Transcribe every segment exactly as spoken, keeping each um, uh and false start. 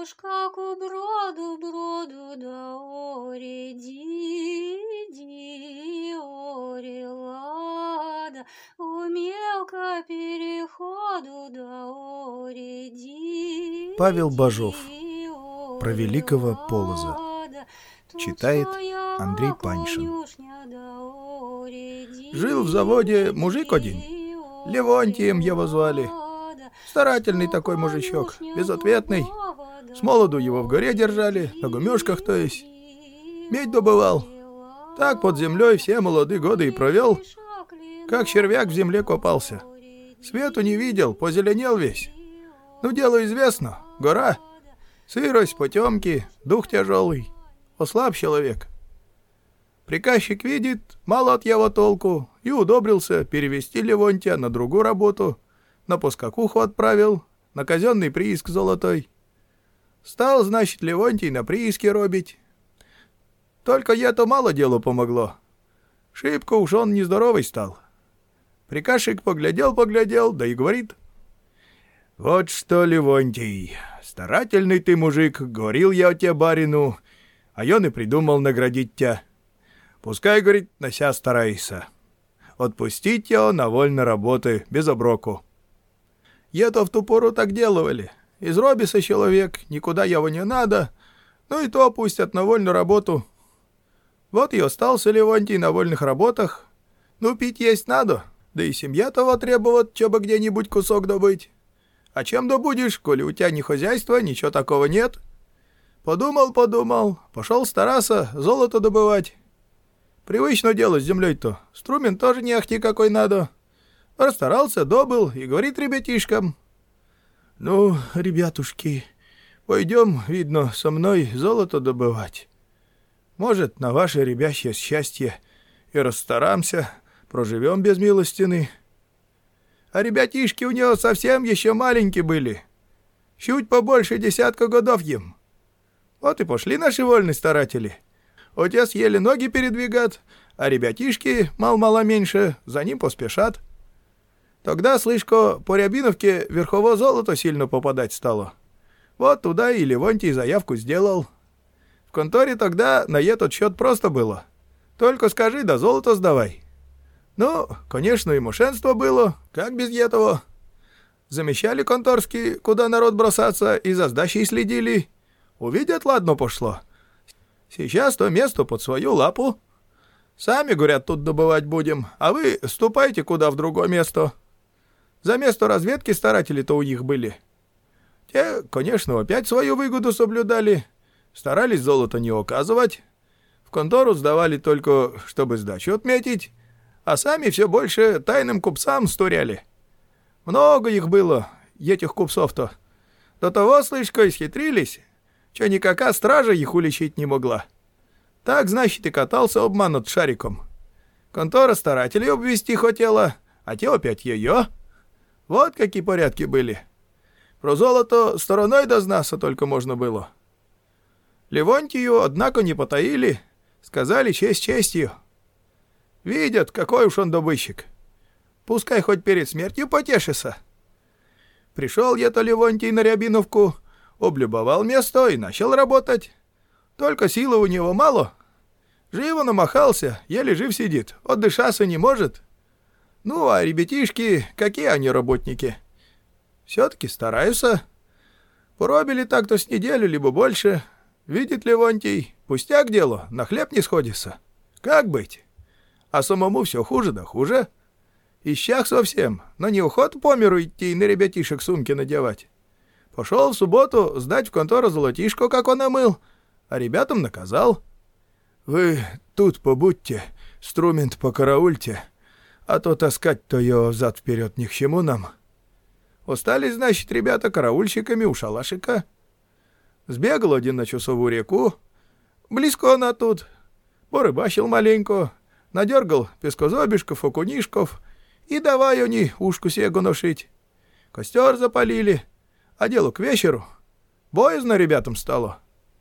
уж как у броду, броду, да оре, ди, ди, оре, лада, у мелко переходу, да оре, ди, Павел Бажов. ди, Про оре, великого Полоза. лада. Тут Читает своя Андрей Паньшин. конюшня, да оре, ди, Жил в заводе мужик один. ди, Левонтием его звали. лада. Старательный такой мужичок, безответный. С молоду его в горе держали, на гумёшках, то есть. Медь добывал. Так под землей все молодые годы и провел, как червяк в земле копался. Свету не видел, позеленел весь. Ну, дело известно, гора. Сырость, потемки, дух тяжелый. Ослаб человек. Приказчик видит, мало от его толку, и удобрился перевести Левонтия на другую работу. На поскакуху отправил, на казенный прииск золотой. Стал, значит, Левонтий на прииске робить. Только это мало делу помогло. Шибко уж он нездоровый стал. Приказчик поглядел-поглядел, да и говорит: «Вот что, Левонтий, старательный ты мужик, говорил я о тебе барину, а он и придумал наградить тебя. Пускай, говорит, на ся старайся. Отпустить его на вольно работы, без оброку». Я-то в ту пору так делали. Изробится человек, никуда его не надо, ну и то пустят на вольную работу. Вот и остался Левонтий на вольных работах. Ну, пить есть надо, да и семья того требует, чтобы где-нибудь кусок добыть. А чем добудешь, коли у тебя ни хозяйства, ничего такого нет? Подумал-подумал, пошел стараться золото добывать. Привычно дело с землей-то, струмен тоже не ахти какой надо. Расстарался, добыл и говорит ребятишкам: «Ну, ребятушки, пойдем, видно, со мной золото добывать. Может, на ваше ребячье счастье и расстарамся, проживем без милостины». А ребятишки у него совсем еще маленькие были. Чуть побольше десятка годов им. Вот и пошли наши вольные старатели. Отец еле ноги передвигат, а ребятишки, мал-мало меньше, за ним поспешат. Тогда, слышко, по Рябиновке верхово золото сильно попадать стало. Вот туда и Левонтий заявку сделал. В конторе тогда на этот счет просто было. Только скажи, да золото сдавай. Ну, конечно, и мошенство было, как без этого. Замещали конторские, куда народ бросаться, и за сдачей следили. Увидят, ладно пошло. Сейчас то место под свою лапу. Сами, говорят, тут добывать будем, а вы ступайте куда в другое место. За место разведки старатели-то у них были. Те, конечно, опять свою выгоду соблюдали, старались золото не указывать. В контору сдавали только, чтобы сдачу отметить, а сами все больше тайным купцам стуряли. Много их было, этих купцов-то. До того, слышко, исхитрились, что никакая стража их уличить не могла. Так, значит, и катался обман над шариком. Контора старателей обвести хотела, а те опять ее. Вот какие порядки были. Про золото стороной дознаться только можно было. Левонтию, однако, не потаили, сказали честь честью. Видят, какой уж он добытчик. Пускай хоть перед смертью потешится. Пришел я-то Левонтий на Рябиновку, облюбовал место и начал работать. Только силы у него мало. Живо намахался, еле жив сидит, отдышаться не может. Ну, а ребятишки, какие они работники? Все-таки стараются. Поробили так-то с неделю, либо больше. Видит Левонтий, пустяк дело, на хлеб не сходится. Как быть? А самому все хуже да хуже. Исчах совсем, но не охота по миру идти и на ребятишек сумки надевать. Пошел в субботу сдать в контору золотишко, как он омыл, а ребятам наказал: «Вы тут побудьте, струмент покараульте, а то таскать-то ее взад-вперед ни к чему нам». Остались, значит, ребята караульщиками у шалашика. Сбегал один на часовую реку. Близко она тут. Порыбачил маленько, надергал пескозобишков, окунишков, и давай они ушку сего ношить. Костер запалили, а делу к вечеру. Боязно ребятам стало.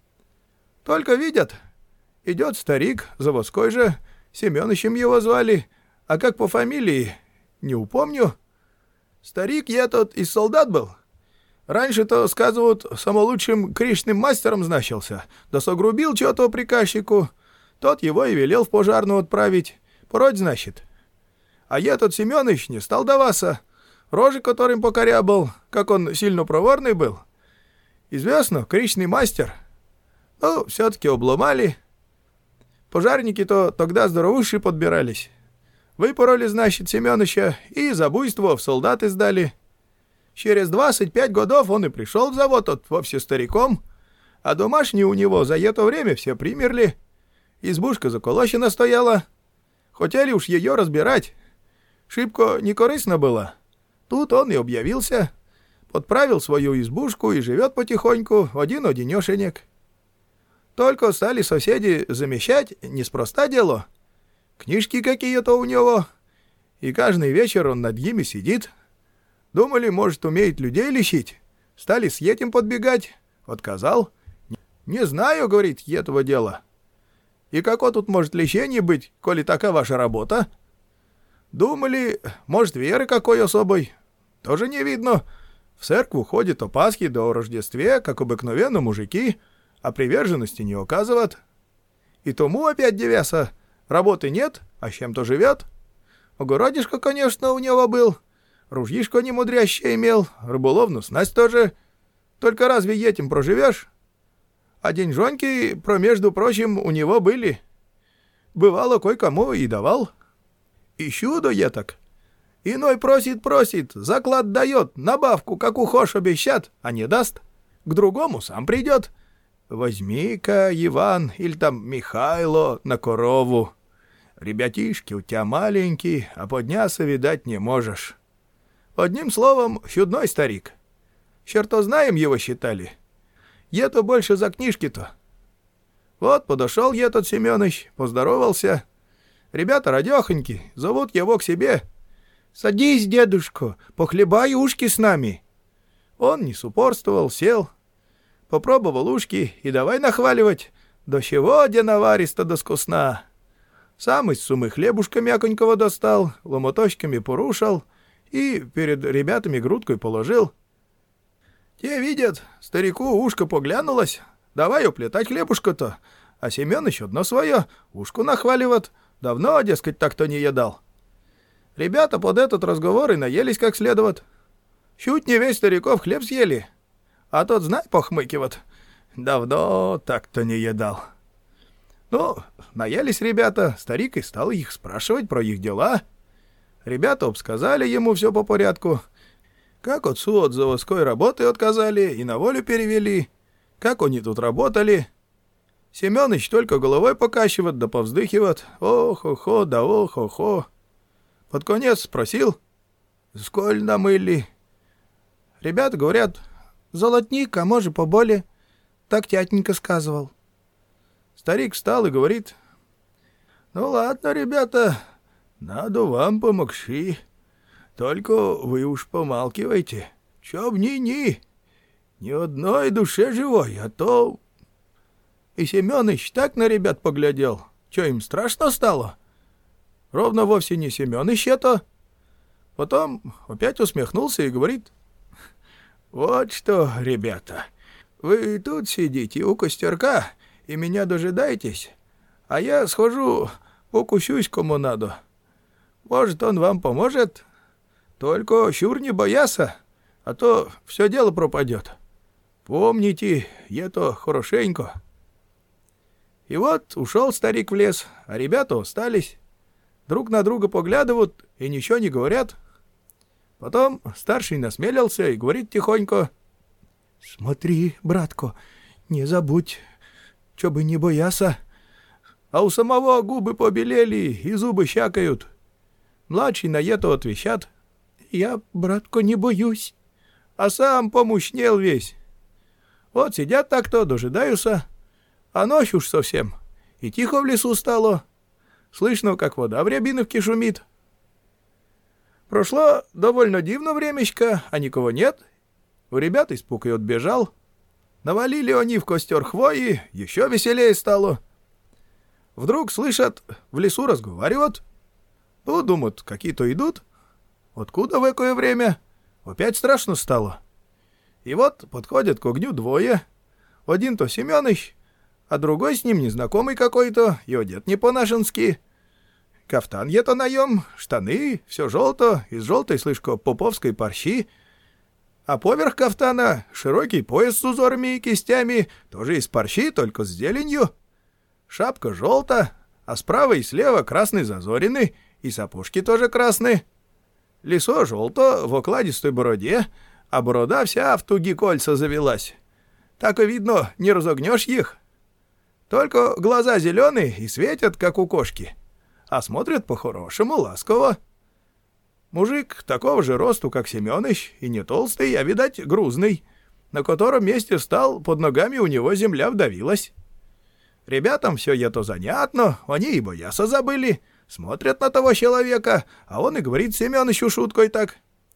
Только видят, идет старик, заводской же, Семёнычем его звали, а как по фамилии, не упомню. Старик я тот из солдат был, Раньше-то, сказывают, самолучшим кришным мастером значился, да согрубил чего-то приказчику. Тот его и велел в пожарную отправить. Пороть, значит. А я тот Семёныч не стал даваться. Рожи, которым покорябал, как он сильно проворный был. Известно, кришный мастер. Ну, все-таки обломали. Пожарники-то тогда здоровущие подбирались. Выпороли, значит, Семёныча и за буйство в солдаты сдали. Через двадцать пять годов он и пришел в завод от вовсе стариком, а домашние у него за это время все примерли. Избушка заколочена стояла. Хотели уж ее разбирать. Шибко некорыстно было. Тут он и объявился, подправил свою избушку и живет потихоньку, один-одинешенек. Только стали соседи замещать, неспроста дело. Книжки какие-то у него, и каждый вечер он над ними сидит. Думали, может, умеет людей лечить. Стали с этим подбегать. Отказал. «Не знаю, — говорит, — этого дела. И какое тут может лечение быть, коли такая ваша работа?» Думали, может, веры какой особой. Тоже не видно. В церкву ходит о Пасхе да о Рождестве, как обыкновенно мужики, а приверженности не указывают. И тому опять девяса. Работы нет, а с чем-то живет. Огородишко, конечно, у него был. Ружьишко немудрящее имел, рыболовную снасть тоже. Только разве этим проживешь? А деньжоньки, про между прочим, у него были. Бывало, кое-кому и давал. И чудо я так. Иной просит-просит, заклад дает, набавку, как ухош обещат, а не даст. К другому сам придет. Возьми-ка, Иван, или там Михайло, на корову. Ребятишки у тебя маленькие, а подняться, видать, не можешь. Одним словом, чудной старик. Чертознаем его считали. Ето больше за книжки-то. Вот подошел этот Семёныч, поздоровался. Ребята радёхоньки, зовут его к себе. «Садись, дедушка, похлебай ушки с нами». Он не супорствовал, сел. Попробовал ушки и давай нахваливать. До чего де наваристо да скусна. Сам из сумы хлебушка мяконького достал, ломоточками порушил и перед ребятами грудкой положил. Те видят, старику ушко поглянулось. Давай уплетать хлебушка-то. А Семёныч одно свое, ушку нахваливает. Давно, дескать, так-то не едал. Ребята под этот разговор и наелись как следует. Чуть не весь стариков хлеб съели. А тот, знай, похмыкивает. Давно так-то не едал. Ну, наелись ребята, старик и стал их спрашивать про их дела. Ребята обсказали ему все по порядку. Как отцу от заводской работы отказали и на волю перевели. Как они тут работали. Семёныч только головой покачивает да повздыхивает. Ох-хо-хо, да ох-хо-хо. Под конец спросил, сколь намыли. Ребята говорят, золотник, а может поболее. Так тятенька сказывал. Старик встал и говорит, ну ладно, ребята, надо вам помогши. Только вы уж помалкивайте. Чё б ни-ни, ни одной душе живой, а то... И Семёныч так на ребят поглядел, чё им страшно стало. Ровно вовсе не Семёныч это. Потом опять усмехнулся и говорит, вот что, ребята, вы тут сидите у костерка и меня дожидаетесь, а я схожу, покусюсь кому надо. Может, он вам поможет? Только чур не бояся, а то все дело пропадет. Помните, это хорошенько. И вот ушел старик в лес, а ребята остались. Друг на друга поглядывают и ничего не говорят. Потом старший насмелился и говорит тихонько, «Смотри, братко, не забудь, чё бы не бояся». А у самого губы побелели и зубы щакают. Младший на это отвечат, «Я, братко, не боюсь». А сам помущнел весь. Вот сидят так-то, дожидаются, а ночь уж совсем, и тихо в лесу стало. Слышно, как вода в рябиновке шумит. Прошло довольно дивно времечко, а никого нет. У ребят испуг и отбежал. Навалили они в костер хвои, еще веселее стало. Вдруг слышат, в лесу разговаривают. Ну, думают, какие-то идут. Откуда в экое время? Опять страшно стало. И вот подходят к огню двое. Один-то Семёныч, а другой с ним незнакомый какой-то, и одет не по-нашенски. Кафтан ето наем, штаны, все желто, из желтой, слышко, поповской парщи. А поверх кафтана широкий пояс с узорами и кистями, тоже из парщи, только с зеленью. Шапка желта, а справа и слева красный зазорены, и сапожки тоже красные. Лицо желто в окладистой бороде, а борода вся в туги кольца завелась. Так и видно, не разогнешь их. Только глаза зеленые и светят, как у кошки, а смотрят по-хорошему, ласково. Мужик такого же росту, как Семёныч, и не толстый, а, видать, грузный, на котором месте стал, под ногами у него земля вдавилась. Ребятам все это занятно, они и бояться забыли, смотрят на того человека, а он и говорит Семёнычу шуткой так.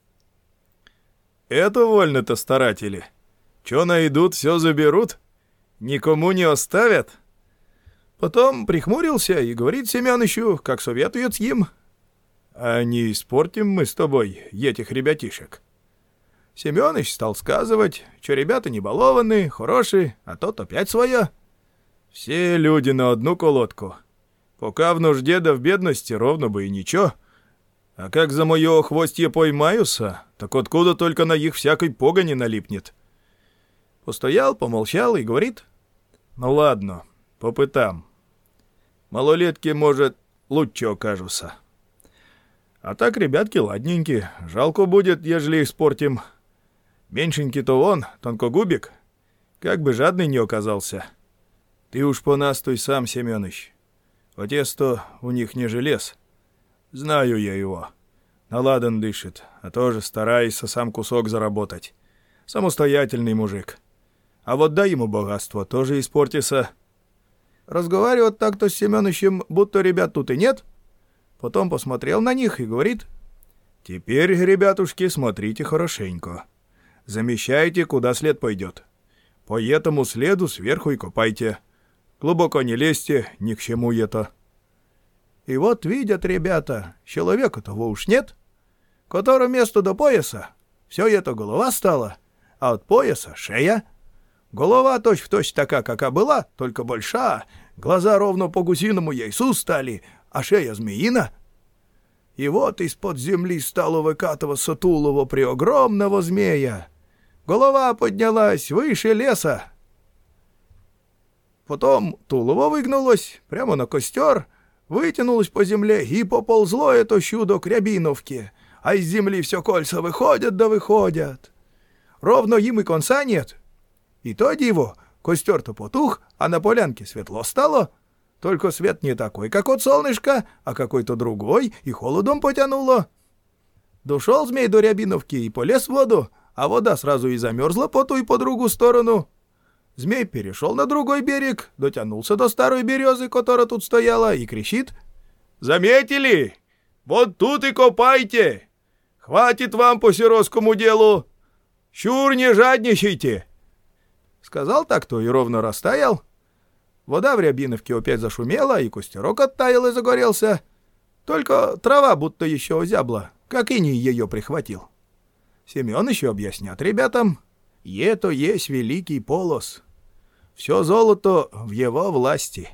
«Это вольно-то старатели. Чё найдут, все заберут, никому не оставят». Потом прихмурился и говорит Семёнычу, как советует им. «А не испортим мы с тобой этих ребятишек?» Семёныч стал сказывать, что ребята не балованные, хорошие, а тот опять своя. Все люди на одну колодку. Пока в нужде да в бедности ровно бы и ничего. А как за моё хвостье поймаются, так откуда только на их всякой погони налипнет. Постоял, помолчал и говорит. «Ну ладно, попытам. Малолетки, может, лучше окажутся. А так, ребятки, ладненькие. Жалко будет, ежели испортим. Меньшенький-то он, тонкогубик, как бы жадный не оказался. Ты уж понастуй сам, Семёныч. Отец-то у них не желез. Знаю я его. Наладан дышит, а тоже старается сам кусок заработать. Самостоятельный мужик. А вот дай ему богатство, тоже испортится». Разговаривать так-то с Семёнычем, будто ребят тут и нет. Потом посмотрел на них и говорит. «Теперь, ребятушки, смотрите хорошенько. Замещайте, куда след пойдет. По этому следу сверху и копайте. Глубоко не лезьте, ни к чему это». И вот видят ребята, человека того уж нет, которому место до пояса, все это голова стала, а от пояса шея. Голова точь-в-точь такая, какая была, только большая, глаза ровно по гусиному яйцу стали, а шея змеина. И вот из-под земли стало выкатываться тулово преогромного змея. Голова поднялась выше леса. Потом тулово выгнулось прямо на костер, вытянулось по земле и поползло это чудо к Рябиновке, а из земли все кольца выходят да выходят. Ровно им и конца нет. И то диво, костер-то потух, а на полянке светло стало. Только свет не такой, как от солнышка, а какой-то другой, и холодом потянуло. Дошел змей до Рябиновки и полез в воду, а вода сразу и замерзла по ту и по другую сторону. Змей перешел на другой берег, дотянулся до старой березы, которая тут стояла, и кричит. «Заметили? Вот тут и копайте! Хватит вам по сиротскому делу! Чур не жадничайте!» Сказал так-то и ровно растаял. Вода в Рябиновке опять зашумела, и костерок оттаял и загорелся. Только трава будто еще озябла, как иней ее прихватил. Семен еще объяснят ребятам. Это есть великий полос. Все золото в его власти.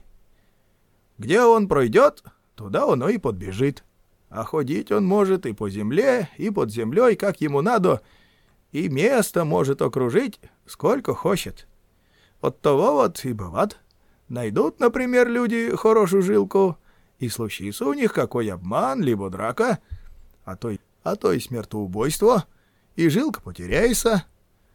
Где он пройдет, туда оно и подбежит. А ходить он может и по земле, и под землей, как ему надо, и место может окружить, сколько хочет. От того вот и бывает. Найдут, например, люди хорошую жилку, и случится у них какой обман, либо драка, а то, а то и смертоубойство, и жилка потеряется.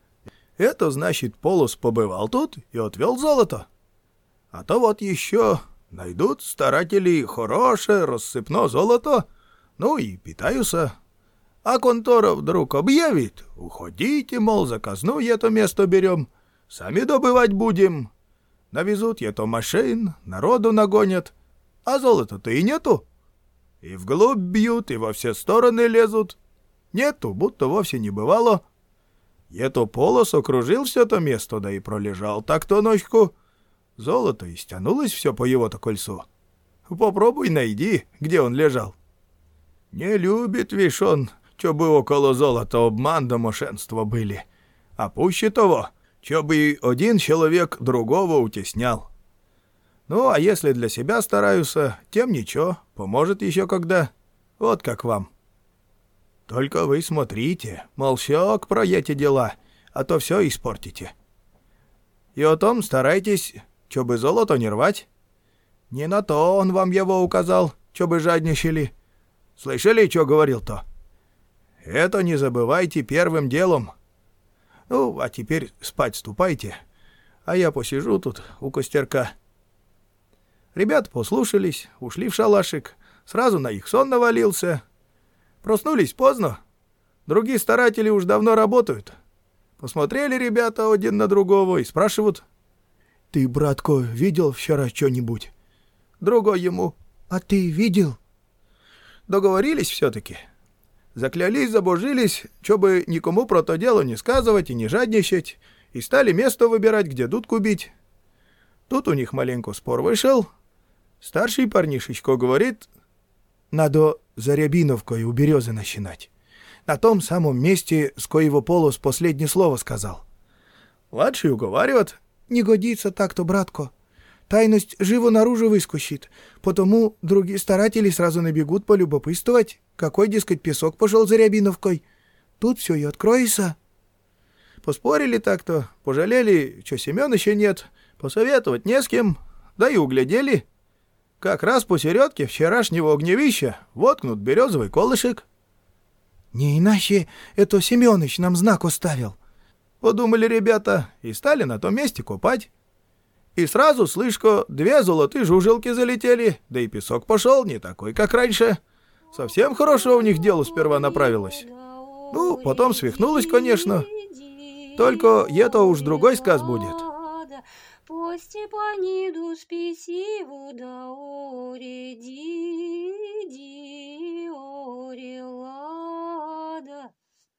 Это значит, полос побывал тут и отвел золото. А то вот еще найдут старатели хорошее рассыпно золото, ну и питаются. А контора вдруг объявит: уходите, мол, за казну это место берем, сами добывать будем. Навезут это машин, народу нагонят, а золота-то и нету. И вглубь бьют, и во все стороны лезут. Нету, будто вовсе не бывало. Это полос окружил все то место, да и пролежал так-то ночку. Золото и стянулось все по его-то кольцу. Попробуй найди, где он лежал. Не любит, вишь, он, чтобы около золота обман да мошенство были. А пуще того, чтобы один человек другого утеснял. Ну, а если для себя стараются, тем ничего, поможет еще когда. Вот как вам. Только вы смотрите, молчок про эти дела, а то все испортите. И о том старайтесь, чтобы золото не рвать. Не на то он вам его указал, чтобы жадничали. Слышали, что говорил-то? Это не забывайте первым делом. Ну, а теперь спать ступайте, а я посижу тут у костерка. Ребята послушались, ушли в шалашик, сразу на их сон навалился. Проснулись поздно, другие старатели уж давно работают. Посмотрели ребята один на другого и спрашивают: «Ты, братко, видел вчера что-нибудь?» Другой ему: «А ты видел?» Договорились все-таки. Заклялись, забожились, чтобы никому про то дело не сказывать и не жадничать, и стали место выбирать, где дудку бить. Тут у них маленько спор вышел. Старший парнишечко говорит: «Надо за Рябиновкой у березы начинать. На том самом месте, с коего Полос последнее слово сказал». Младший уговаривает: «Не годится так-то, братко. Тайность живо наружу выскочит, потому другие старатели сразу набегут полюбопытствовать, какой, дескать, песок пошел за Рябиновкой. Тут все и откроется». Поспорили так-то, пожалели, что Семёныча нет, посоветовать не с кем, да и углядели. Как раз посередке вчерашнего огневища воткнут березовый колышек. «Не иначе это Семёныч нам знак оставил», — подумали ребята и стали на том месте копать. И сразу, слышко, две золотые жужелки залетели, да и песок пошел не такой, как раньше. Совсем хорошо у них дело сперва направилось. Ну, потом свихнулось, конечно. Только это уж другой сказ будет. По Степаниду спесиву да уреди.